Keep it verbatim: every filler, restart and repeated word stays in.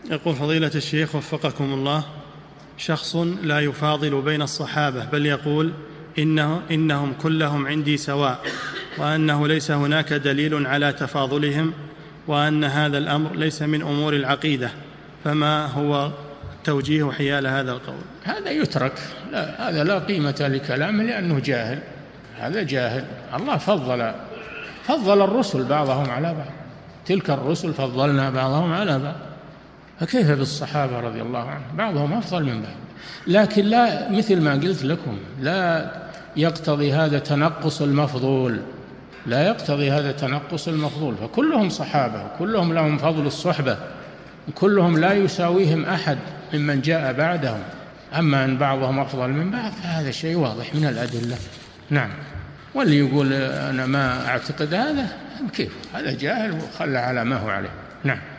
يقول فضيلة الشيخ وفقكم الله، شخص لا يفاضل بين الصحابة بل يقول إنه إنهم كلهم عندي سواء، وأنه ليس هناك دليل على تفاضلهم، وأن هذا الأمر ليس من أمور العقيدة، فما هو توجيه حيال هذا القول؟ هذا يترك، لا هذا لا قيمة لكلامه لأنه جاهل، هذا جاهل. الله فضل فضل الرسل بعضهم على بعض، تلك الرسل فضلنا بعضهم على بعض، فكيف بالصحابة رضي الله عنهم؟ بعضهم أفضل من بعض، لكن لا، مثل ما قلت لكم، لا يقتضي هذا تنقص المفضول، لا يقتضي هذا تنقص المفضول، فكلهم صحابة وكلهم لهم فضل الصحبة وكلهم لا يساويهم أحد ممن جاء بعدهم. أما أن بعضهم أفضل من بعض فهذا شيء واضح من الأدلة. نعم. واللي يقول أنا ما أعتقد هذا كيف؟ هذا جاهل وخلى على ما هو عليه. نعم.